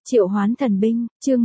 Triệu hoán thần binh, chương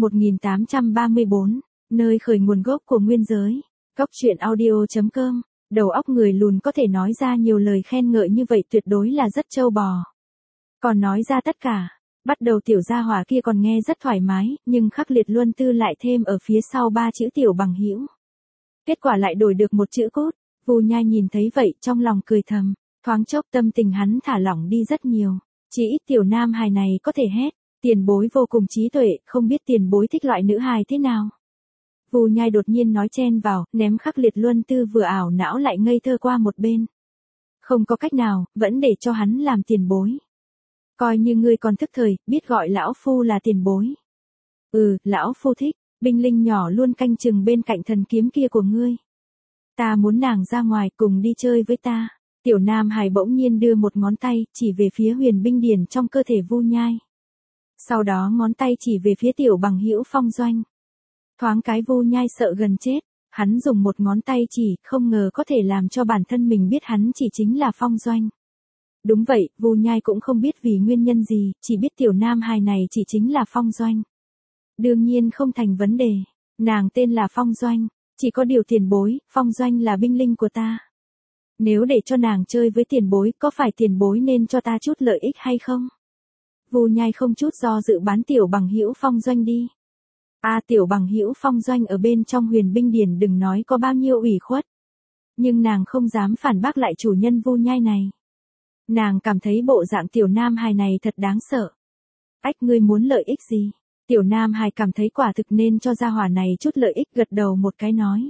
1834, nơi khởi nguồn gốc của nguyên giới. Góc truyện audio.com, đầu óc người lùn có thể nói ra nhiều lời khen ngợi như vậy tuyệt đối là rất trâu bò. Còn nói ra tất cả, bắt đầu tiểu gia hỏa kia còn nghe rất thoải mái, nhưng khắc liệt luân tư lại thêm ở phía sau 3 chữ tiểu bằng hữu. Kết quả lại đổi được một chữ cốt, Vu Nhai nhìn thấy vậy trong lòng cười thầm, thoáng chốc tâm tình hắn thả lỏng đi rất nhiều. Chỉ ít tiểu nam hài này có thể hét. Tiền bối vô cùng trí tuệ, không biết tiền bối thích loại nữ hài thế nào. Vu Nhai đột nhiên nói chen vào, ném khắc liệt luân tư vừa ảo não lại ngây thơ qua một bên. Không có cách nào, vẫn để cho hắn làm tiền bối. Coi như ngươi còn thức thời, biết gọi lão phu là tiền bối. Lão phu thích, binh linh nhỏ luôn canh chừng bên cạnh thần kiếm kia của ngươi. Ta muốn nàng ra ngoài cùng đi chơi với ta. Tiểu nam hài bỗng nhiên đưa một ngón tay, chỉ về phía huyền binh điển trong cơ thể Vu Nhai. Sau đó ngón tay chỉ về phía tiểu bằng hữu Phong Doanh. Thoáng cái Vu Nhai sợ gần chết, hắn dùng một ngón tay chỉ, không ngờ có thể làm cho bản thân mình biết hắn chỉ chính là Phong Doanh. Đúng vậy, Vu Nhai cũng không biết vì nguyên nhân gì, chỉ biết tiểu nam hài này chỉ chính là Phong Doanh. Đương nhiên không thành vấn đề, nàng tên là Phong Doanh, chỉ có điều tiền bối, Phong Doanh là binh linh của ta. Nếu để cho nàng chơi với tiền bối, có phải tiền bối nên cho ta chút lợi ích hay không? Vu Nhai không chút do dự bán tiểu bằng hữu Phong Doanh đi. Tiểu bằng hữu Phong Doanh ở bên trong huyền binh điển đừng nói có bao nhiêu ủy khuất. Nhưng nàng không dám phản bác lại chủ nhân Vu Nhai này. Nàng cảm thấy bộ dạng tiểu nam hài này thật đáng sợ. Ngươi muốn lợi ích gì? Tiểu nam hài cảm thấy quả thực nên cho gia hỏa này chút lợi ích, gật đầu một cái nói.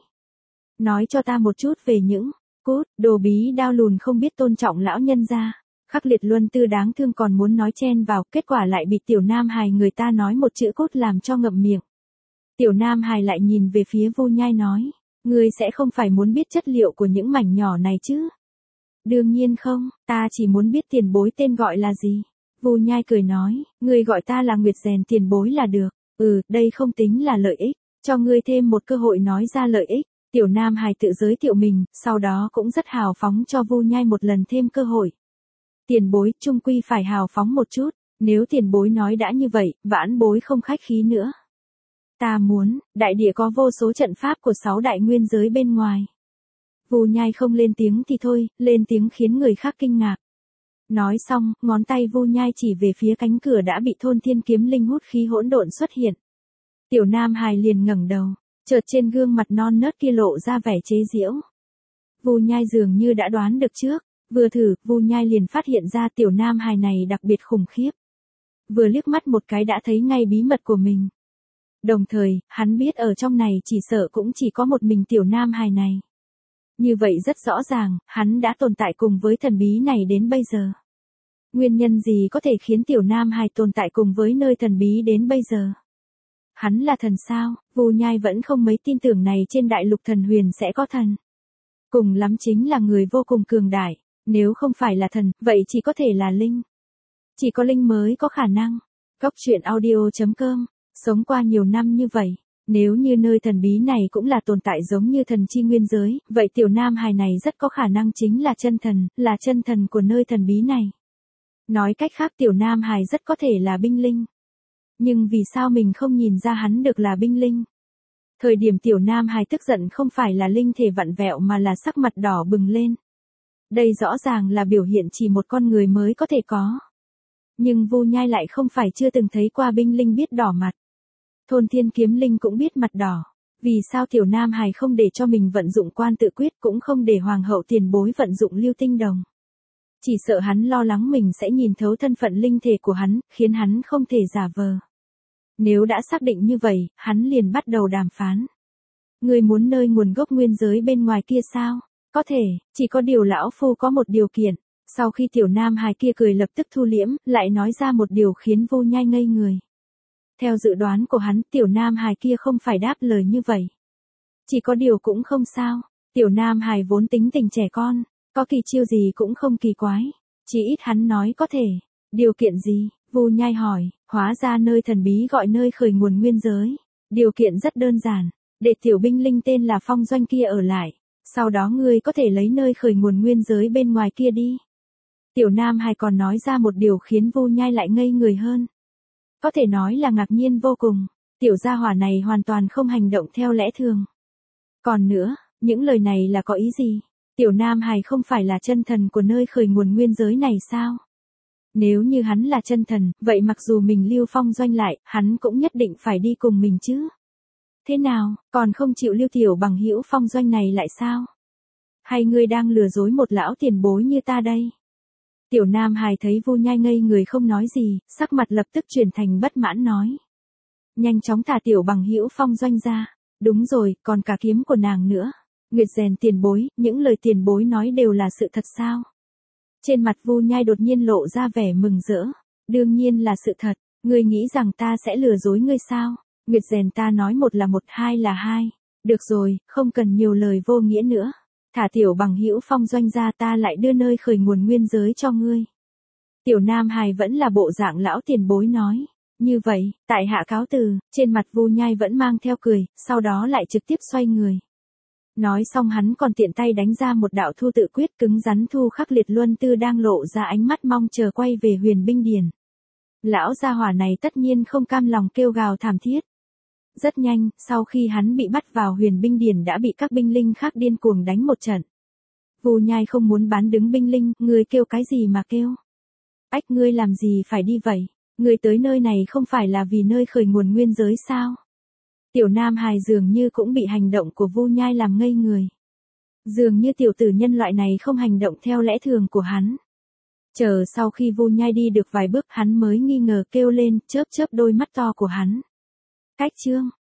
Nói cho ta một chút về những, đồ bí đao lùn không biết tôn trọng lão nhân gia. Khắc liệt luân tư đáng thương còn muốn nói chen vào, kết quả lại bị tiểu nam hài người ta nói một chữ cốt làm cho ngậm miệng. Tiểu nam hài lại nhìn về phía Vu Nhai nói, ngươi sẽ không phải muốn biết chất liệu của những mảnh nhỏ này chứ? Đương nhiên không, ta chỉ muốn biết tiền bối tên gọi là gì. Vu Nhai cười nói, ngươi gọi ta là Nguyệt Rèn tiền bối là được. Đây không tính là lợi ích, cho ngươi thêm một cơ hội nói ra lợi ích. Tiểu nam hài tự giới thiệu mình, sau đó cũng rất hào phóng cho Vu Nhai một lần thêm cơ hội. Tiền bối, chung quy phải hào phóng một chút, nếu tiền bối nói đã như vậy, vãn bối không khách khí nữa. Ta muốn, đại địa có vô số trận pháp của 6 đại nguyên giới bên ngoài. Vu Nhai không lên tiếng thì thôi, lên tiếng khiến người khác kinh ngạc. Nói xong, ngón tay Vu Nhai chỉ về phía cánh cửa đã bị thôn thiên kiếm linh hút khí hỗn độn xuất hiện. Tiểu nam hài liền ngẩng đầu, chợt trên gương mặt non nớt kia lộ ra vẻ chế giễu. Vu Nhai dường như đã đoán được trước. Vừa thử, Vu Nhai liền phát hiện ra tiểu nam hài này đặc biệt khủng khiếp. Vừa liếc mắt một cái đã thấy ngay bí mật của mình. Đồng thời, hắn biết ở trong này chỉ sợ cũng chỉ có một mình tiểu nam hài này. Như vậy rất rõ ràng, hắn đã tồn tại cùng với thần bí này đến bây giờ. Nguyên nhân gì có thể khiến tiểu nam hài tồn tại cùng với nơi thần bí đến bây giờ? Hắn là thần sao? Vu Nhai vẫn không mấy tin tưởng này trên đại lục thần huyền sẽ có thần. Cùng lắm chính là người vô cùng cường đại. Nếu không phải là thần, vậy chỉ có thể là linh. Chỉ có linh mới có khả năng. Góc truyện audio.com, sống qua nhiều năm như vậy, nếu như nơi thần bí này cũng là tồn tại giống như thần chi nguyên giới, vậy tiểu nam hài này rất có khả năng chính là chân thần của nơi thần bí này. Nói cách khác tiểu nam hài rất có thể là binh linh. Nhưng vì sao mình không nhìn ra hắn được là binh linh? Thời điểm tiểu nam hài tức giận không phải là linh thể vặn vẹo mà là sắc mặt đỏ bừng lên. Đây rõ ràng là biểu hiện chỉ một con người mới có thể có. Nhưng Vu Nhai lại không phải chưa từng thấy qua binh linh biết đỏ mặt. Thôn thiên kiếm linh cũng biết mặt đỏ. Vì sao tiểu nam hài không để cho mình vận dụng quan tự quyết, cũng không để hoàng hậu tiền bối vận dụng lưu tinh đồng? Chỉ sợ hắn lo lắng mình sẽ nhìn thấu thân phận linh thể của hắn, khiến hắn không thể giả vờ. Nếu đã xác định như vậy, hắn liền bắt đầu đàm phán. Ngươi muốn nơi nguồn gốc nguyên giới bên ngoài kia sao? Có thể, chỉ có điều lão phu có một điều kiện. Sau khi tiểu nam hài kia cười lập tức thu liễm, lại nói ra một điều khiến Vu Nhai ngây người. Theo dự đoán của hắn, tiểu nam hài kia không phải đáp lời như vậy. Chỉ có điều cũng không sao, tiểu nam hài vốn tính tình trẻ con, có kỳ chiêu gì cũng không kỳ quái. Chỉ ít hắn nói có thể. Điều kiện gì? Vu Nhai hỏi. Hóa ra nơi thần bí gọi nơi khởi nguồn nguyên giới. Điều kiện rất đơn giản, để tiểu binh linh tên là Phong Doanh kia ở lại. Sau đó ngươi có thể lấy nơi khởi nguồn nguyên giới bên ngoài kia đi. Tiểu nam hài còn nói ra một điều khiến Vu Nhai lại ngây người hơn. có thể nói là ngạc nhiên vô cùng. Tiểu gia hỏa này hoàn toàn không hành động theo lẽ thường. Còn nữa, những lời này là có ý gì? Tiểu Nam Hải không phải là chân thần của nơi khởi nguồn nguyên giới này sao? Nếu như hắn là chân thần, vậy mặc dù mình Lưu Phong Doanh lại, hắn cũng nhất định phải đi cùng mình chứ. Thế nào, còn không chịu lưu tiểu bằng hữu Phong Doanh này lại sao? Hay ngươi đang lừa dối một lão tiền bối như ta đây? Tiểu Nam Hải thấy Vu Nhai ngây người không nói gì, sắc mặt lập tức chuyển thành bất mãn nói. Nhanh chóng thả tiểu bằng hữu Phong Doanh ra. Đúng rồi, còn cả kiếm của nàng nữa. Nguyệt Rèn tiền bối, những lời tiền bối nói đều là sự thật sao? Trên mặt Vu Nhai đột nhiên lộ ra vẻ mừng rỡ. Đương nhiên là sự thật, ngươi nghĩ rằng ta sẽ lừa dối ngươi sao? Nguyệt Rèn ta nói một là một, hai là hai. Được rồi, không cần nhiều lời vô nghĩa nữa. Thả tiểu bằng hữu Phong Doanh ra, ta lại đưa nơi khởi nguồn nguyên giới cho ngươi. Tiểu Nam Hải vẫn là bộ dạng lão tiền bối nói. Như vậy, tại hạ cáo từ, trên mặt Vu Nhai vẫn mang theo cười, sau đó lại trực tiếp xoay người. Nói xong hắn còn tiện tay đánh ra một đạo thu tự quyết cứng rắn thu khắc liệt luân tư đang lộ ra ánh mắt mong chờ quay về huyền binh điền. Lão gia hỏa này tất nhiên không cam lòng kêu gào thảm thiết. Rất nhanh, sau khi hắn bị bắt vào huyền binh điền đã bị các binh linh khác điên cuồng đánh một trận. Vu Nhai không muốn bán đứng binh linh, ngươi kêu cái gì mà kêu? Ách, ngươi làm gì phải đi vậy? Ngươi tới nơi này không phải là vì nơi khởi nguồn nguyên giới sao? Tiểu Nam Hải dường như cũng bị hành động của Vu Nhai làm ngây người. Dường như tiểu tử nhân loại này không hành động theo lẽ thường của hắn. Chờ sau khi Vu Nhai đi được vài bước hắn mới nghi ngờ kêu lên, chớp chớp đôi mắt to của hắn. Cách chương